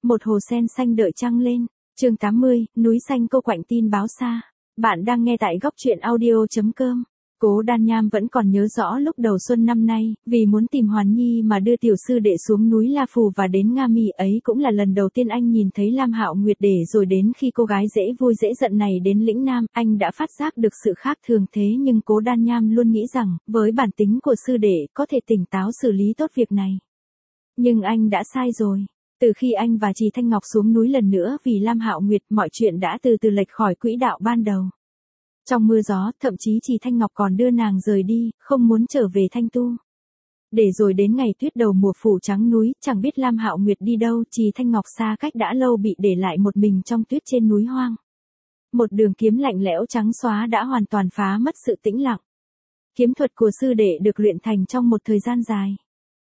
Một hồ sen xanh đợi trăng lên. Chương 80, núi xanh cô quạnh tin báo xa. Bạn đang nghe tại góc truyện audio.com. Cố Đan Nham vẫn còn nhớ rõ lúc đầu xuân năm nay, vì muốn tìm Hoàn Nhi mà đưa tiểu sư đệ xuống núi La Phù và đến Nga Mi, ấy cũng là lần đầu tiên anh nhìn thấy Lam Hạo Nguyệt. Để rồi đến khi cô gái dễ vui dễ giận này đến lĩnh Nam, anh đã phát giác được sự khác thường. Thế nhưng Cố Đan Nham luôn nghĩ rằng, với bản tính của sư đệ, có thể tỉnh táo xử lý tốt việc này. Nhưng anh đã sai rồi. Từ khi anh và Trì Thanh Ngọc xuống núi lần nữa vì Lam Hạo Nguyệt, mọi chuyện đã từ từ lệch khỏi quỹ đạo ban đầu. Trong mưa gió, thậm chí Trì Thanh Ngọc còn đưa nàng rời đi, không muốn trở về Thanh Tu. Để rồi đến ngày tuyết đầu mùa phủ trắng núi, chẳng biết Lam Hạo Nguyệt đi đâu, Trì Thanh Ngọc xa cách đã lâu bị để lại một mình trong tuyết trên núi hoang. Một đường kiếm lạnh lẽo trắng xóa đã hoàn toàn phá mất sự tĩnh lặng. Kiếm thuật của sư đệ được luyện thành trong một thời gian dài.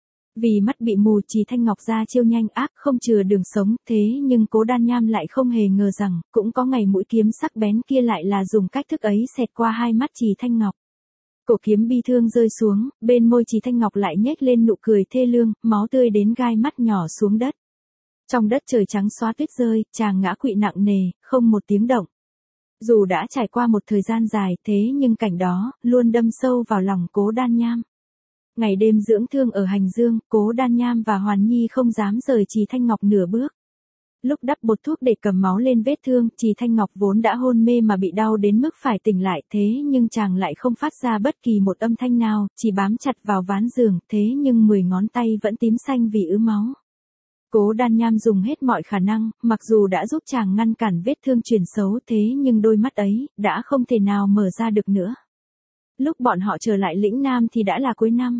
Vì mắt bị mù, Trì Thanh Ngọc ra chiêu nhanh ác không chừa đường sống, thế nhưng Cố Đan Nham lại không hề ngờ rằng, cũng có ngày mũi kiếm sắc bén kia lại là dùng cách thức ấy xẹt qua hai mắt Trì Thanh Ngọc. Cổ kiếm bi thương rơi xuống, bên môi Trì Thanh Ngọc lại nhếch lên nụ cười thê lương, máu tươi đến gai mắt nhỏ xuống đất. Trong đất trời trắng xóa tuyết rơi, chàng ngã quỵ nặng nề, không một tiếng động. Dù đã trải qua một thời gian dài, thế nhưng cảnh đó luôn đâm sâu vào lòng Cố Đan Nham. Ngày đêm dưỡng thương ở Hành Dương, Cố Đan Nham và Hoàn Nhi không dám rời Trì Thanh Ngọc nửa bước. Lúc đắp bột thuốc để cầm máu lên vết thương, Trì Thanh Ngọc vốn đã hôn mê mà bị đau đến mức phải tỉnh lại, thế nhưng chàng lại không phát ra bất kỳ một âm thanh nào, chỉ bám chặt vào ván giường, thế nhưng 10 ngón tay vẫn tím xanh vì ứ máu. Cố Đan Nham dùng hết mọi khả năng, mặc dù đã giúp chàng ngăn cản vết thương chuyển xấu, thế nhưng đôi mắt ấy đã không thể nào mở ra được nữa. Lúc bọn họ trở lại lĩnh Nam thì đã là cuối năm.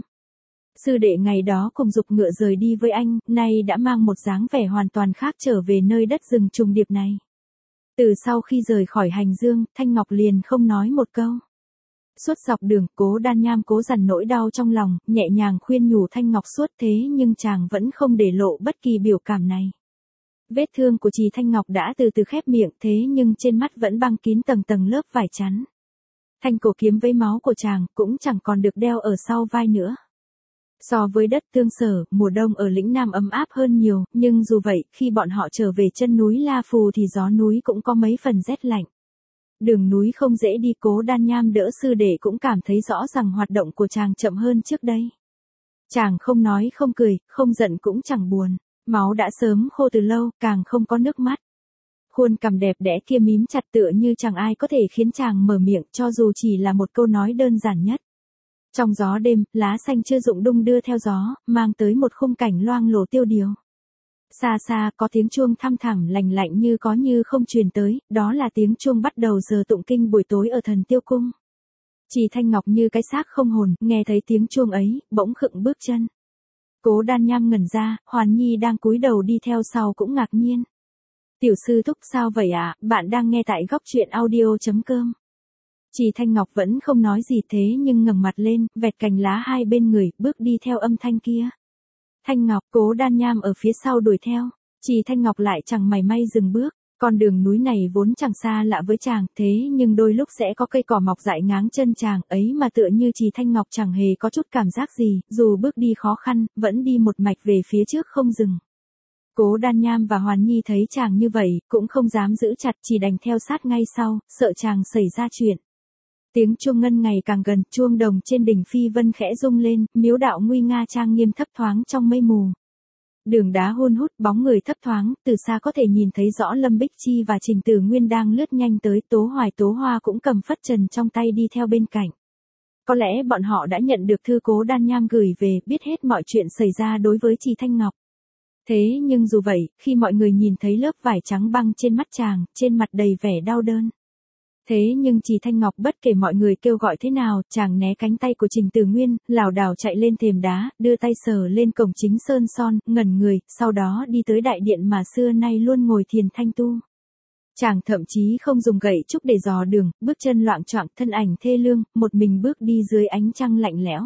Sư đệ ngày đó cùng giục ngựa rời đi với anh, nay đã mang một dáng vẻ hoàn toàn khác trở về nơi đất rừng trùng điệp này. Từ sau khi rời khỏi Hành Dương, Thanh Ngọc liền không nói một câu. Suốt dọc đường, Cố Đan Nham cố dằn nỗi đau trong lòng, nhẹ nhàng khuyên nhủ Thanh Ngọc suốt, thế nhưng chàng vẫn không để lộ bất kỳ biểu cảm này. Vết thương của Trì Thanh Ngọc đã từ từ khép miệng, thế nhưng trên mắt vẫn băng kín tầng tầng lớp vải chắn. Thanh cổ kiếm với máu của chàng cũng chẳng còn được đeo ở sau vai nữa. So với đất Tương Sở, mùa đông ở lĩnh Nam ấm áp hơn nhiều, nhưng dù vậy, khi bọn họ trở về chân núi La Phù thì gió núi cũng có mấy phần rét lạnh. Đường núi không dễ đi, Cố Đan Nham đỡ sư đệ cũng cảm thấy rõ rằng hoạt động của chàng chậm hơn trước đây. Chàng không nói không cười, không giận cũng chẳng buồn, máu đã sớm khô từ lâu, càng không có nước mắt. Khuôn cằm đẹp đẽ kia mím chặt tựa như chẳng ai có thể khiến chàng mở miệng cho dù chỉ là một câu nói đơn giản nhất. Trong gió đêm, lá xanh chưa rụng đung đưa theo gió, mang tới một khung cảnh loang lổ tiêu điều. Xa xa có tiếng chuông thăm thẳm lành lạnh như có như không truyền tới, đó là tiếng chuông bắt đầu giờ tụng kinh buổi tối ở Thần Tiêu Cung. Trì Thanh Ngọc như cái xác không hồn, nghe thấy tiếng chuông ấy, bỗng khựng bước chân. Cố Đan Nham ngẩn ra, Hoàn Nhi đang cúi đầu đi theo sau cũng ngạc nhiên. Tiểu sư thúc sao vậy ạ, bạn đang nghe tại góc truyện audio.com. Trì Thanh Ngọc vẫn không nói gì thế nhưng ngẩng mặt lên, vẹt cành lá hai bên người, bước đi theo âm thanh kia. Thanh Ngọc, Cố Đan Nham ở phía sau đuổi theo. Trì Thanh Ngọc lại chẳng mảy may dừng bước. Con đường núi này vốn chẳng xa lạ với chàng, thế nhưng đôi lúc sẽ có cây cỏ mọc dại ngáng chân chàng, ấy mà tựa như Trì Thanh Ngọc chẳng hề có chút cảm giác gì, dù bước đi khó khăn, vẫn đi một mạch về phía trước không dừng. Cố Đan Nham và Hoàn Nhi thấy chàng như vậy, cũng không dám giữ chặt, chỉ đành theo sát ngay sau, sợ chàng xảy ra chuyện. Tiếng chuông ngân ngày càng gần, chuông đồng trên đỉnh Phi Vân khẽ rung lên, miếu đạo nguy nga trang nghiêm thấp thoáng trong mây mù. Đường đá hun hút, bóng người thấp thoáng, từ xa có thể nhìn thấy rõ Lâm Bích Chi và Trình Tử Nguyên đang lướt nhanh tới, Tố Hoài Tố Hoa cũng cầm phất trần trong tay đi theo bên cạnh. Có lẽ bọn họ đã nhận được thư Cố Đan Nham gửi về, biết hết mọi chuyện xảy ra đối với Trì Thanh Ngọc. Thế nhưng dù vậy, khi mọi người nhìn thấy lớp vải trắng băng trên mắt chàng, trên mặt đầy vẻ đau đớn. Thế nhưng Trì Thanh Ngọc bất kể mọi người kêu gọi thế nào, chàng né cánh tay của Trình Tử Nguyên, lảo đảo chạy lên thềm đá, đưa tay sờ lên cổng chính sơn son, ngẩn người, sau đó đi tới đại điện mà xưa nay luôn ngồi thiền thanh tu. Chàng thậm chí không dùng gậy trúc để dò đường, bước chân loạng choạng, thân ảnh thê lương, một mình bước đi dưới ánh trăng lạnh lẽo.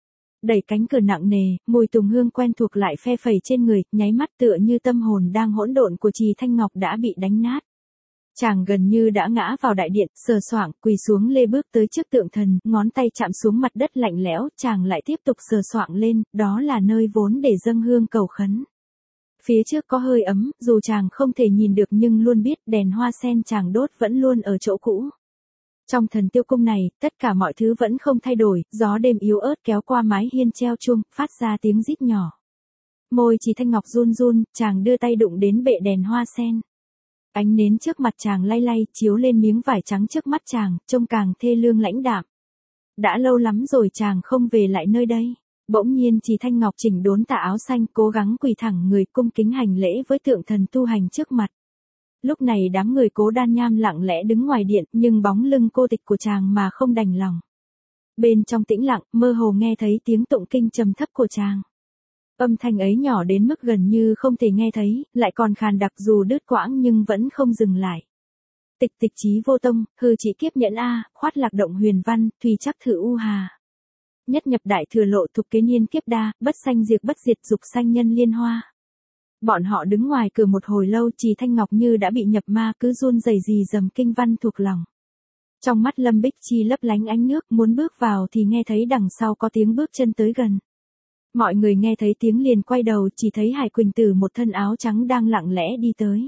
Đẩy cánh cửa nặng nề, mùi tùng hương quen thuộc lại phe phẩy trên người, nháy mắt tựa như tâm hồn đang hỗn độn của Trì Thanh Ngọc đã bị đánh nát. Chàng gần như đã ngã vào đại điện, sờ soạng, quỳ xuống lê bước tới trước tượng thần, ngón tay chạm xuống mặt đất lạnh lẽo, chàng lại tiếp tục sờ soạng lên, đó là nơi vốn để dâng hương cầu khấn. Phía trước có hơi ấm, dù chàng không thể nhìn được nhưng luôn biết đèn hoa sen chàng đốt vẫn luôn ở chỗ cũ. Trong Thần Tiêu Cung này, tất cả mọi thứ vẫn không thay đổi, gió đêm yếu ớt kéo qua mái hiên treo chuông, phát ra tiếng rít nhỏ. Môi Trì Thanh Ngọc run run, chàng đưa tay đụng đến bệ đèn hoa sen. Ánh nến trước mặt chàng lay lay, chiếu lên miếng vải trắng trước mắt chàng, trông càng thê lương lãnh đạm. Đã lâu lắm rồi chàng không về lại nơi đây. Bỗng nhiên Trì Thanh Ngọc chỉnh đốn tà áo xanh, cố gắng quỳ thẳng người cung kính hành lễ với tượng thần tu hành trước mặt. Lúc này đám người Cố Đan Nham lặng lẽ đứng ngoài điện, nhưng bóng lưng cô tịch của chàng mà không đành lòng. Bên trong tĩnh lặng, mơ hồ nghe thấy tiếng tụng kinh trầm thấp của chàng. Âm thanh ấy nhỏ đến mức gần như không thể nghe thấy, lại còn khàn đặc dù đứt quãng nhưng vẫn không dừng lại. Tịch tịch chí vô tông, hư chỉ kiếp nhẫn a, khoát lạc động huyền văn, thùy chắc thử u hà. Nhất nhập đại thừa lộ thục kế niên kiếp đa, bất sanh diệt bất diệt dục sanh nhân liên hoa. Bọn họ đứng ngoài cửa một hồi lâu, Trì Thanh Ngọc như đã bị nhập ma, cứ run rẩy rì dầm kinh văn thuộc lòng. Trong mắt Lâm Bích Chi lấp lánh ánh nước, muốn bước vào thì nghe thấy đằng sau có tiếng bước chân tới gần. Mọi người nghe thấy tiếng liền quay đầu, chỉ thấy Hải Quỳnh Tử một thân áo trắng đang lặng lẽ đi tới.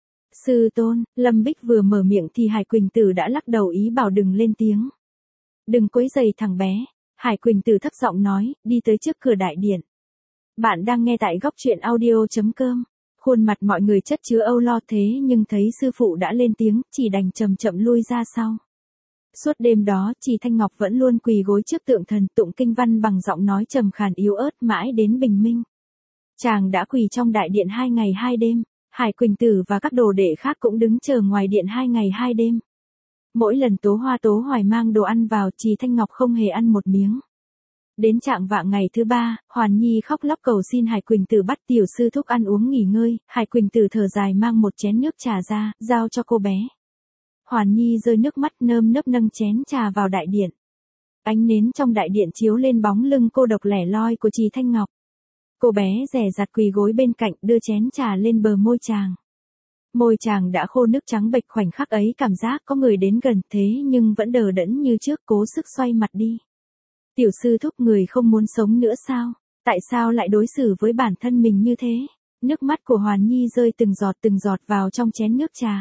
Sư tôn, Lâm Bích vừa mở miệng thì Hải Quỳnh Tử đã lắc đầu ý bảo đừng lên tiếng. Đừng quấy rầy thằng bé, Hải Quỳnh Tử thấp giọng nói, đi tới trước cửa đại điện. Bạn đang nghe tại góc truyện audio.com. Khuôn mặt mọi người chất chứa âu lo thế nhưng thấy sư phụ đã lên tiếng, chỉ đành chậm chậm lui ra sau. Suốt đêm đó, Trì Thanh Ngọc vẫn luôn quỳ gối trước tượng thần tụng kinh văn bằng giọng nói trầm khàn yếu ớt mãi đến bình minh. Chàng đã quỳ trong đại điện 2 ngày 2 đêm, Hải Quỳnh Tử và các đồ đệ khác cũng đứng chờ ngoài điện 2 ngày 2 đêm. Mỗi lần Tố Hoa Tố Hoài mang đồ ăn vào, Trì Thanh Ngọc không hề ăn một miếng. Đến trạng vạng ngày thứ 3, Hoàn Nhi khóc lóc cầu xin Hải Quỳnh Tử bắt tiểu sư thúc ăn uống nghỉ ngơi, Hải Quỳnh Tử thở dài mang một chén nước trà ra, giao cho cô bé. Hoàn Nhi rơi nước mắt nơm nớp nâng chén trà vào đại điện. Ánh nến trong đại điện chiếu lên bóng lưng cô độc lẻ loi của Trì Thanh Ngọc. Cô bé dè dặt quỳ gối bên cạnh đưa chén trà lên bờ môi chàng. Môi chàng đã khô nước trắng bệch, khoảnh khắc ấy cảm giác có người đến gần thế nhưng vẫn đờ đẫn như trước, cố sức xoay mặt đi. Tiểu sư thúc, người không muốn sống nữa sao? Tại sao lại đối xử với bản thân mình như thế? Nước mắt của Hoàn Nhi rơi từng giọt vào trong chén nước trà.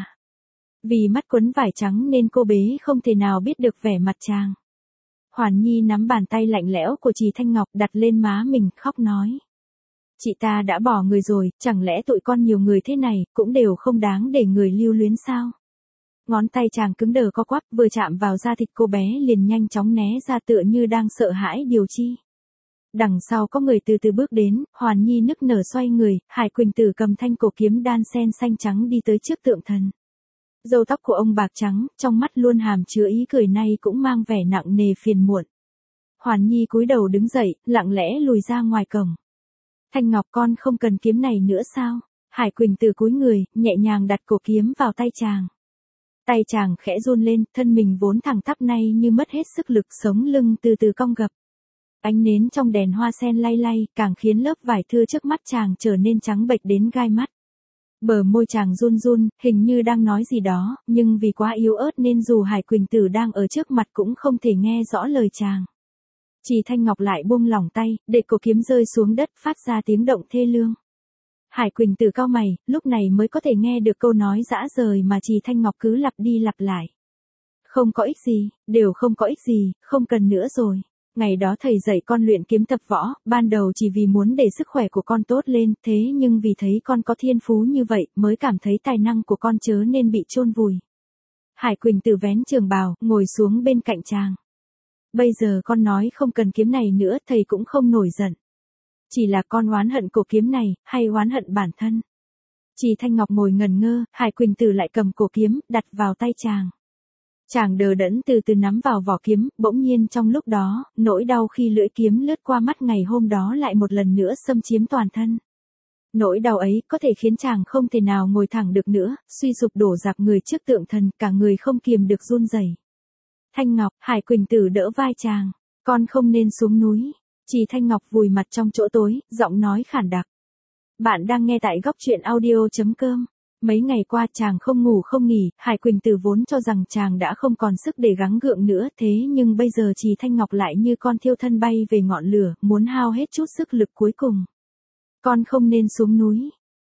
Vì mắt quấn vải trắng nên cô bé không thể nào biết được vẻ mặt chàng. Hoàn Nhi nắm bàn tay lạnh lẽo của Trì Thanh Ngọc đặt lên má mình, khóc nói. Chị ta đã bỏ người rồi, chẳng lẽ tụi con nhiều người thế này, cũng đều không đáng để người lưu luyến sao? Ngón tay chàng cứng đờ co quắp, vừa chạm vào da thịt cô bé liền nhanh chóng né ra tựa như đang sợ hãi điều chi. Đằng sau có người từ từ bước đến, Hoàn Nhi nức nở xoay người, Hải Quỳnh Tử cầm thanh cổ kiếm đan sen xanh trắng đi tới trước tượng thần. Râu tóc của ông bạc trắng, trong mắt luôn hàm chứa ý cười, nay cũng mang vẻ nặng nề phiền muộn. Hoàn Nhi cúi đầu đứng dậy, lặng lẽ lùi ra ngoài cổng. Thanh Ngọc, con không cần kiếm này nữa sao? Hải Quỳnh Tử cúi người, nhẹ nhàng đặt cổ kiếm vào tay chàng. Tay chàng khẽ run lên, thân mình vốn thẳng tắp nay như mất hết sức lực, sống lưng từ từ cong gập. Ánh nến trong đèn hoa sen lay lay, càng khiến lớp vải thưa trước mắt chàng trở nên trắng bệch đến gai mắt. Bờ môi chàng run run, hình như đang nói gì đó, nhưng vì quá yếu ớt nên dù Hải Quỳnh Tử đang ở trước mặt cũng không thể nghe rõ lời chàng. Trì Thanh Ngọc lại buông lỏng tay, để cổ kiếm rơi xuống đất, phát ra tiếng động thê lương. Hải Quỳnh Tử cau mày, lúc này mới có thể nghe được câu nói dã rời mà Trì Thanh Ngọc cứ lặp đi lặp lại. Không có ích gì, đều không có ích gì, không cần nữa rồi. Ngày đó thầy dạy con luyện kiếm tập võ, ban đầu chỉ vì muốn để sức khỏe của con tốt lên, thế nhưng vì thấy con có thiên phú như vậy, mới cảm thấy tài năng của con chớ nên bị chôn vùi. Hải Quỳnh Tử vén trường bào, ngồi xuống bên cạnh chàng. Bây giờ con nói không cần kiếm này nữa, thầy cũng không nổi giận. Chỉ là con oán hận cổ kiếm này, hay oán hận bản thân? Trì Thanh Ngọc ngồi ngần ngơ, Hải Quỳnh Tử lại cầm cổ kiếm, đặt vào tay chàng. Chàng đờ đẫn từ từ nắm vào vỏ kiếm, bỗng nhiên trong lúc đó, nỗi đau khi lưỡi kiếm lướt qua mắt ngày hôm đó lại một lần nữa xâm chiếm toàn thân. Nỗi đau ấy có thể khiến chàng không thể nào ngồi thẳng được nữa, suy sụp đổ dạp người trước tượng thần, cả người không kiềm được run rẩy. Thanh Ngọc, Hải Quỳnh Tử đỡ vai chàng, con không nên xuống núi. Trì Thanh Ngọc vùi mặt trong chỗ tối, giọng nói khản đặc. Bạn đang nghe tại góc truyện audio.com. Mấy ngày qua chàng không ngủ không nghỉ, Hải Quỳnh Tử vốn cho rằng chàng đã không còn sức để gắng gượng nữa, thế nhưng bây giờ Trì Thanh Ngọc lại như con thiêu thân bay về ngọn lửa, muốn hao hết chút sức lực cuối cùng. Con không nên xuống núi.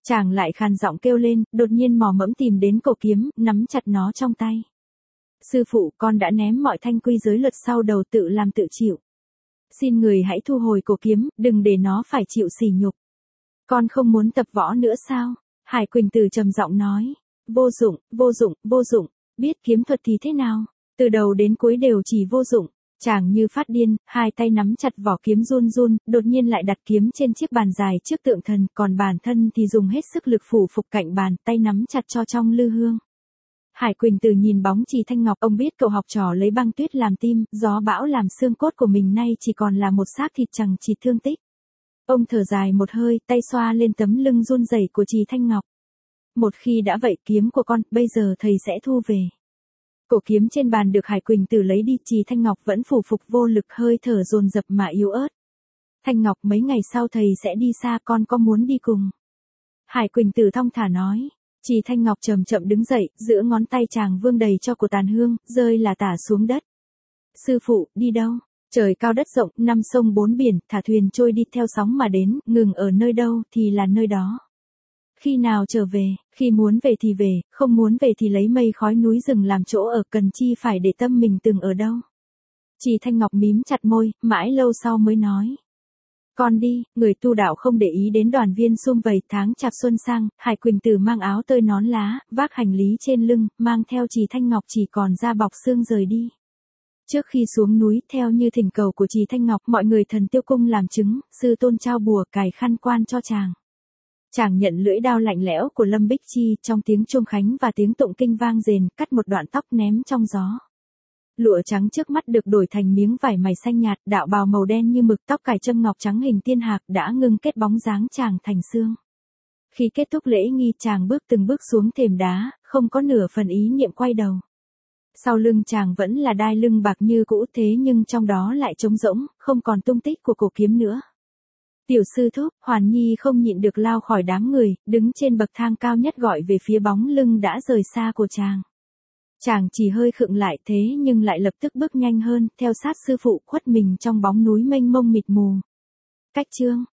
Chàng lại khàn giọng kêu lên, đột nhiên mò mẫm tìm đến cổ kiếm, nắm chặt nó trong tay. Sư phụ, con đã ném mọi thanh quy giới luật sau đầu, tự làm tự chịu. Xin người hãy thu hồi cổ kiếm, đừng để nó phải chịu sỉ nhục. Con không muốn tập võ nữa sao? Hải Quỳnh Tử trầm giọng nói. Vô dụng, vô dụng, vô dụng. Biết kiếm thuật thì thế nào? Từ đầu đến cuối đều chỉ vô dụng. Chàng như phát điên, hai tay nắm chặt vỏ kiếm run run, đột nhiên lại đặt kiếm trên chiếc bàn dài trước tượng thần, còn bản thân thì dùng hết sức lực phủ phục cạnh bàn, tay nắm chặt cho trong lư hương. Hải Quỳnh Tử nhìn bóng Trì Thanh Ngọc, ông biết cậu học trò lấy băng tuyết làm tim, gió bão làm xương cốt của mình nay chỉ còn là một xác thịt chẳng chịt thương tích. Ông thở dài một hơi, tay xoa lên tấm lưng run rẩy của Trì Thanh Ngọc. Một khi đã vậy, kiếm của con, bây giờ thầy sẽ thu về. Cổ kiếm trên bàn được Hải Quỳnh Tử lấy đi, Trì Thanh Ngọc vẫn phủ phục vô lực, hơi thở dồn dập mà yếu ớt. Thanh Ngọc, mấy ngày sau thầy sẽ đi xa, con có muốn đi cùng? Hải Quỳnh Tử thong thả nói. Trì Thanh Ngọc chậm chậm đứng dậy, giữa ngón tay chàng vương đầy cho của tàn hương, rơi là tả xuống đất. Sư phụ, đi đâu? Trời cao đất rộng, năm sông bốn biển, thả thuyền trôi đi theo sóng mà đến, ngừng ở nơi đâu thì là nơi đó. Khi nào trở về, khi muốn về thì về, không muốn về thì lấy mây khói núi rừng làm chỗ ở, cần chi phải để tâm mình từng ở đâu. Trì Thanh Ngọc mím chặt môi, mãi lâu sau mới nói. Con đi, người tu đạo không để ý đến đoàn viên sum vầy. Tháng chạp xuân sang, Hải Quỳnh Tử mang áo tơi nón lá, vác hành lý trên lưng, mang theo Trì Thanh Ngọc chỉ còn da bọc xương rời đi. Trước khi xuống núi, theo như thỉnh cầu của Trì Thanh Ngọc, mọi người Thần Tiêu Cung làm chứng, sư tôn trao bùa cài khăn quan cho chàng. Chàng nhận lưỡi đao lạnh lẽo của Lâm Bích Chi, trong tiếng chuông khánh và tiếng tụng kinh vang rền, cắt một đoạn tóc ném trong gió. Lụa trắng trước mắt được đổi thành miếng vải mày xanh nhạt, đạo bào màu đen như mực, tóc cài châm ngọc trắng hình tiên hạc đã ngưng kết bóng dáng chàng thành xương. Khi kết thúc lễ nghi, chàng bước từng bước xuống thềm đá, không có nửa phần ý niệm quay đầu. Sau lưng chàng vẫn là đai lưng bạc như cũ, thế nhưng trong đó lại trống rỗng, không còn tung tích của cổ kiếm nữa. Tiểu sư thúc, Hoàn Nhi không nhịn được lao khỏi đám người, đứng trên bậc thang cao nhất gọi về phía bóng lưng đã rời xa của chàng. Chàng chỉ hơi khựng lại, thế nhưng lại lập tức bước nhanh hơn, theo sát sư phụ, khuất mình trong bóng núi mênh mông mịt mù. Cách chương